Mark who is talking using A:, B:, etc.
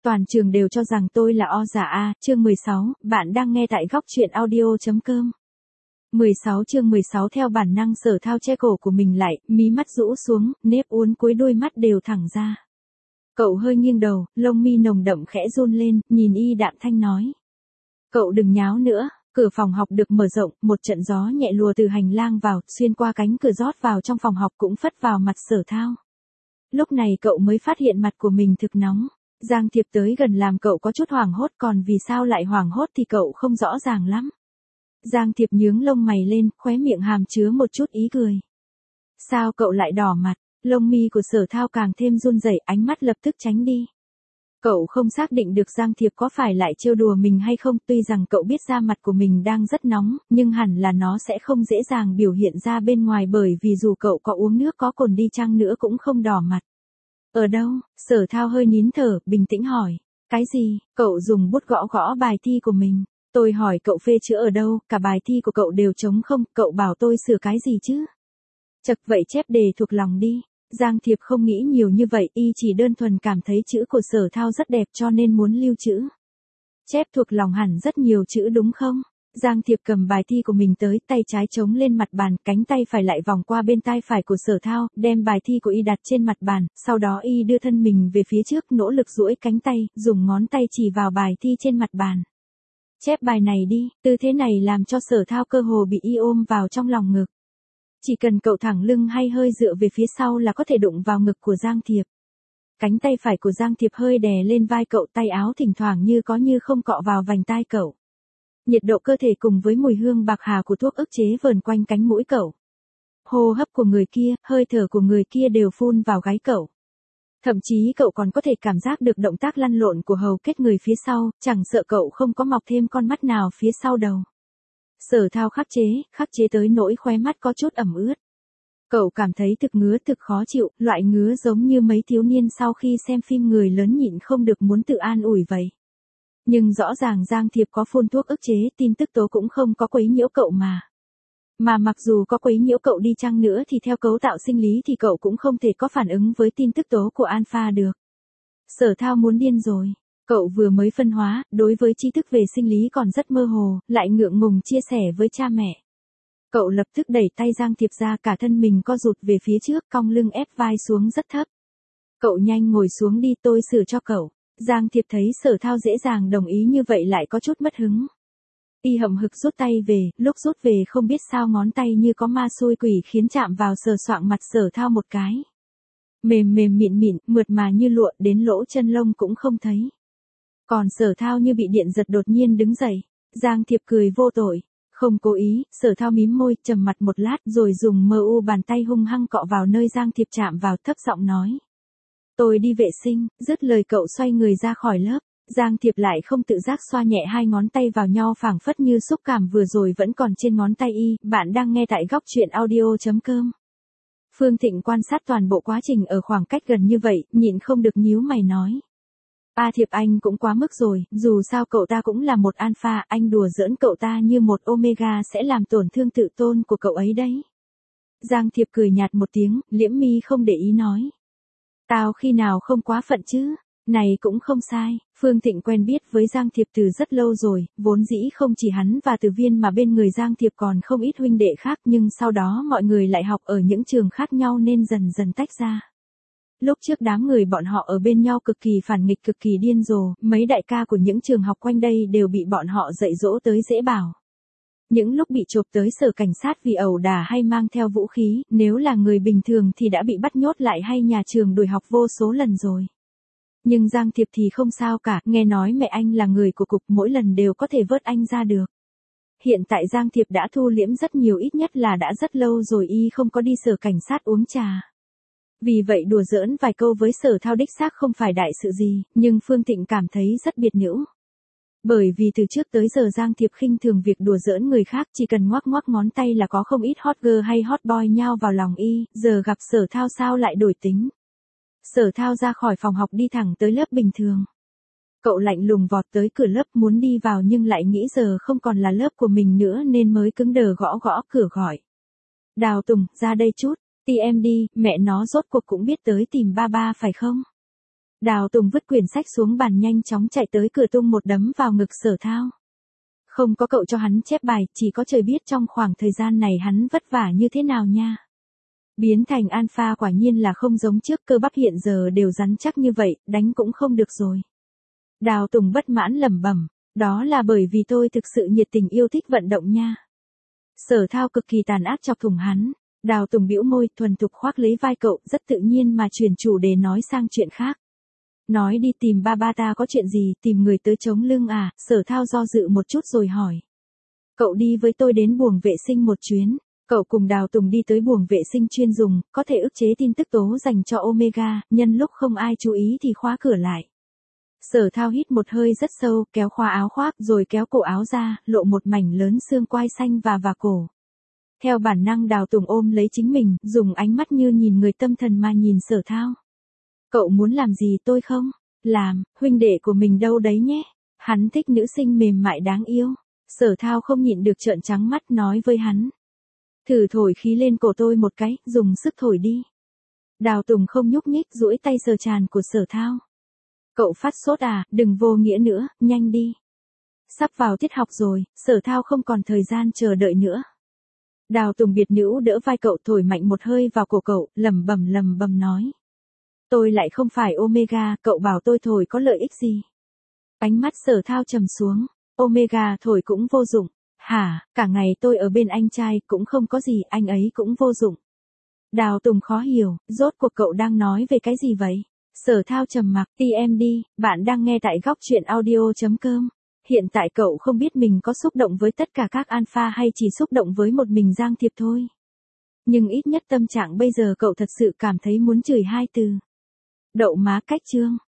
A: Toàn trường đều cho rằng tôi là o giả a. Chương 16, bạn đang nghe tại góc truyện audio.com. 16 chương 16 theo bản năng Sở Thao che cổ của mình lại, mí mắt rũ xuống, nếp uốn cuối đôi mắt đều thẳng ra. Cậu hơi nghiêng đầu, lông mi nồng đậm khẽ run lên, nhìn y đạm thanh nói. Cậu đừng nháo nữa. Cửa phòng học được mở rộng, một trận gió nhẹ lùa từ hành lang vào, xuyên qua cánh cửa rót vào trong phòng học cũng phất vào mặt Sở Thao. Lúc này cậu mới phát hiện mặt của mình thực nóng. Giang Thiệp tới gần làm cậu có chút hoảng hốt, còn vì sao lại hoảng hốt thì cậu không rõ ràng lắm. Giang Thiệp nhướng lông mày lên, khóe miệng hàm chứa một chút ý cười. Sao cậu lại đỏ mặt? Lông mi của Sở Thao càng thêm run rẩy, ánh mắt lập tức tránh đi. Cậu không xác định được Giang Thiệp có phải lại trêu đùa mình hay không, tuy rằng cậu biết da mặt của mình đang rất nóng, nhưng hẳn là nó sẽ không dễ dàng biểu hiện ra bên ngoài bởi vì dù cậu có uống nước có cồn đi chăng nữa cũng không đỏ mặt. Ở đâu? Sở Thao hơi nín thở, bình tĩnh hỏi. Cái gì? Cậu dùng bút gõ gõ bài thi của mình. Tôi hỏi cậu phê chữa ở đâu, cả bài thi của cậu đều trống không, cậu bảo tôi sửa cái gì chứ? Chật vậy chép đề thuộc lòng đi. Giang Thiệp không nghĩ nhiều như vậy, y chỉ đơn thuần cảm thấy chữ của Sở Thao rất đẹp cho nên muốn lưu trữ. Chép thuộc lòng hẳn rất nhiều chữ đúng không? Giang Thiệp cầm bài thi của mình tới, tay trái chống lên mặt bàn, cánh tay phải lại vòng qua bên tai phải của Sở Thao, đem bài thi của y đặt trên mặt bàn, sau đó y đưa thân mình về phía trước, nỗ lực duỗi cánh tay, dùng ngón tay chỉ vào bài thi trên mặt bàn. Chép bài này đi, tư thế này làm cho Sở Thao cơ hồ bị y ôm vào trong lòng ngực. Chỉ cần cậu thẳng lưng hay hơi dựa về phía sau là có thể đụng vào ngực của Giang Thiệp. Cánh tay phải của Giang Thiệp hơi đè lên vai cậu, tay áo thỉnh thoảng như có như không cọ vào vành tai cậu. Nhiệt độ cơ thể cùng với mùi hương bạc hà của thuốc ức chế vờn quanh cánh mũi cậu. Hô hấp của người kia, hơi thở của người kia đều phun vào gáy cậu. Thậm chí cậu còn có thể cảm giác được động tác lăn lộn của hầu kết người phía sau, chẳng sợ cậu không có mọc thêm con mắt nào phía sau đầu. Sở Thao khắc chế tới nỗi khóe mắt có chút ẩm ướt. Cậu cảm thấy thực ngứa thực khó chịu, loại ngứa giống như mấy thiếu niên sau khi xem phim người lớn nhịn không được muốn tự an ủi vậy. Nhưng rõ ràng Giang Thiệp có phun thuốc ức chế, tin tức tố cũng không có quấy nhiễu cậu mà. Mà mặc dù có quấy nhiễu cậu đi chăng nữa thì theo cấu tạo sinh lý thì cậu cũng không thể có phản ứng với tin tức tố của alpha được. Sở Thao muốn điên rồi. Cậu vừa mới phân hóa, đối với tri thức về sinh lý còn rất mơ hồ, lại ngượng ngùng chia sẻ với cha mẹ. Cậu lập tức đẩy tay Giang Thiệp ra, cả thân mình co rụt về phía trước, cong lưng ép vai xuống rất thấp. Cậu nhanh ngồi xuống đi, tôi sửa cho cậu. Giang Thiệp thấy Sở Thao dễ dàng đồng ý như vậy lại có chút mất hứng. Y hậm hực rút tay về, lúc rút về không biết sao ngón tay như có ma xui quỷ khiến chạm vào sờ soạng mặt Sở Thao một cái. Mềm mềm mịn mịn, mượt mà như lụa, đến lỗ chân lông cũng không thấy. Còn Sở Thao như bị điện giật đột nhiên đứng dậy. Giang Thiệp cười vô tội. Không cố ý, Sở Thao mím môi, trầm mặt một lát rồi dùng bàn tay hung hăng cọ vào nơi Giang Thiệp chạm vào, thấp giọng nói. Tôi đi vệ sinh, dứt lời cậu xoay người ra khỏi lớp. Giang Thiệp lại không tự giác xoa nhẹ hai ngón tay vào nhau phảng phất như xúc cảm vừa rồi vẫn còn trên ngón tay y. Bạn đang nghe tại góc truyện audio.com. Phương Thịnh quan sát toàn bộ quá trình ở khoảng cách gần như vậy, nhịn không được nhíu mày nói. Thiệp anh cũng quá mức rồi, dù sao cậu ta cũng là một alpha, anh đùa giỡn cậu ta như một omega sẽ làm tổn thương tự tôn của cậu ấy đấy. Giang Thiệp cười nhạt một tiếng, liễm mi không để ý nói. Tao khi nào không quá phận chứ, này cũng không sai. Phương Thịnh quen biết với Giang Thiệp từ rất lâu rồi, vốn dĩ không chỉ hắn và Từ Viên mà bên người Giang Thiệp còn không ít huynh đệ khác, nhưng sau đó mọi người lại học ở những trường khác nhau nên dần dần tách ra. Lúc trước đám người bọn họ ở bên nhau cực kỳ phản nghịch, cực kỳ điên rồ, mấy đại ca của những trường học quanh đây đều bị bọn họ dạy dỗ tới dễ bảo. Những lúc bị chộp tới sở cảnh sát vì ẩu đả hay mang theo vũ khí, nếu là người bình thường thì đã bị bắt nhốt lại hay nhà trường đuổi học vô số lần rồi. Nhưng Giang Thiệp thì không sao cả, nghe nói mẹ anh là người của cục, mỗi lần đều có thể vớt anh ra được. Hiện tại Giang Thiệp đã thu liễm rất nhiều, ít nhất là đã rất lâu rồi y không có đi sở cảnh sát uống trà. Vì vậy đùa giỡn vài câu với Sở Thao đích xác không phải đại sự gì, nhưng Phương Thịnh cảm thấy rất biệt nữ. Bởi vì từ trước tới giờ Giang Thiệp khinh thường việc đùa giỡn người khác, chỉ cần ngoắc ngoắc ngón tay là có không ít hot girl hay hot boy nhao vào lòng y, giờ gặp Sở Thao sao lại đổi tính. Sở Thao ra khỏi phòng học đi thẳng tới lớp bình thường. Cậu lạnh lùng vọt tới cửa lớp muốn đi vào nhưng lại nghĩ giờ không còn là lớp của mình nữa nên mới cứng đờ gõ gõ cửa gọi. Đào Tùng, ra đây chút. Em đi, mẹ nó rốt cuộc cũng biết tới tìm ba phải không? Đào Tùng vứt quyển sách xuống bàn nhanh chóng chạy tới cửa tung một đấm vào ngực Sở Thao. Không có cậu cho hắn chép bài, chỉ có trời biết trong khoảng thời gian này hắn vất vả như thế nào nha. Biến thành alpha quả nhiên là không giống trước, cơ bắp hiện giờ đều rắn chắc như vậy, đánh cũng không được rồi. Đào Tùng bất mãn lẩm bẩm, đó là bởi vì tôi thực sự nhiệt tình yêu thích vận động nha. Sở Thao cực kỳ tàn ác chọc thủng hắn. Đào Tùng bĩu môi, thuần thục khoác lấy vai cậu, rất tự nhiên mà chuyển chủ đề nói sang chuyện khác. Nói đi tìm ba ta có chuyện gì, tìm người tới chống lưng à? Sở Thao do dự một chút rồi hỏi. Cậu đi với tôi đến buồng vệ sinh một chuyến. Cậu cùng Đào Tùng đi tới buồng vệ sinh chuyên dùng, có thể ức chế tin tức tố dành cho Omega, nhân lúc không ai chú ý thì khóa cửa lại. Sở Thao hít một hơi rất sâu, kéo khóa áo khoác rồi kéo cổ áo ra, lộ một mảnh lớn xương quai xanh và cổ. Theo bản năng Đào Tùng ôm lấy chính mình, dùng ánh mắt như nhìn người tâm thần mà nhìn Sở Thao. Cậu muốn làm gì tôi không? Làm, huynh đệ của mình đâu đấy nhé. Hắn thích nữ sinh mềm mại đáng yêu. Sở Thao không nhịn được trợn trắng mắt nói với hắn. Thử thổi khí lên cổ tôi một cái, dùng sức thổi đi. Đào Tùng không nhúc nhích, duỗi tay sờ tràn của Sở Thao. Cậu phát sốt à, đừng vô nghĩa nữa, nhanh đi. Sắp vào tiết học rồi, Sở Thao không còn thời gian chờ đợi nữa. Đào Tùng biệt nữ đỡ vai cậu, thổi mạnh một hơi vào cổ cậu, lẩm bẩm nói. Tôi lại không phải Omega, cậu bảo tôi thổi có lợi ích gì? Ánh mắt Sở Thao trầm xuống. Omega thổi cũng vô dụng. Hả, cả ngày tôi ở bên anh trai cũng không có gì, anh ấy cũng vô dụng. Đào Tùng khó hiểu, rốt cuộc cậu đang nói về cái gì vậy? Sở Thao trầm mặc, TMD, bạn đang nghe tại góc truyện audio.com. Hiện tại cậu không biết mình có xúc động với tất cả các alpha hay chỉ xúc động với một mình Giang Thiệp thôi. Nhưng ít nhất tâm trạng bây giờ cậu thật sự cảm thấy muốn chửi hai từ. Đậu má cách chương.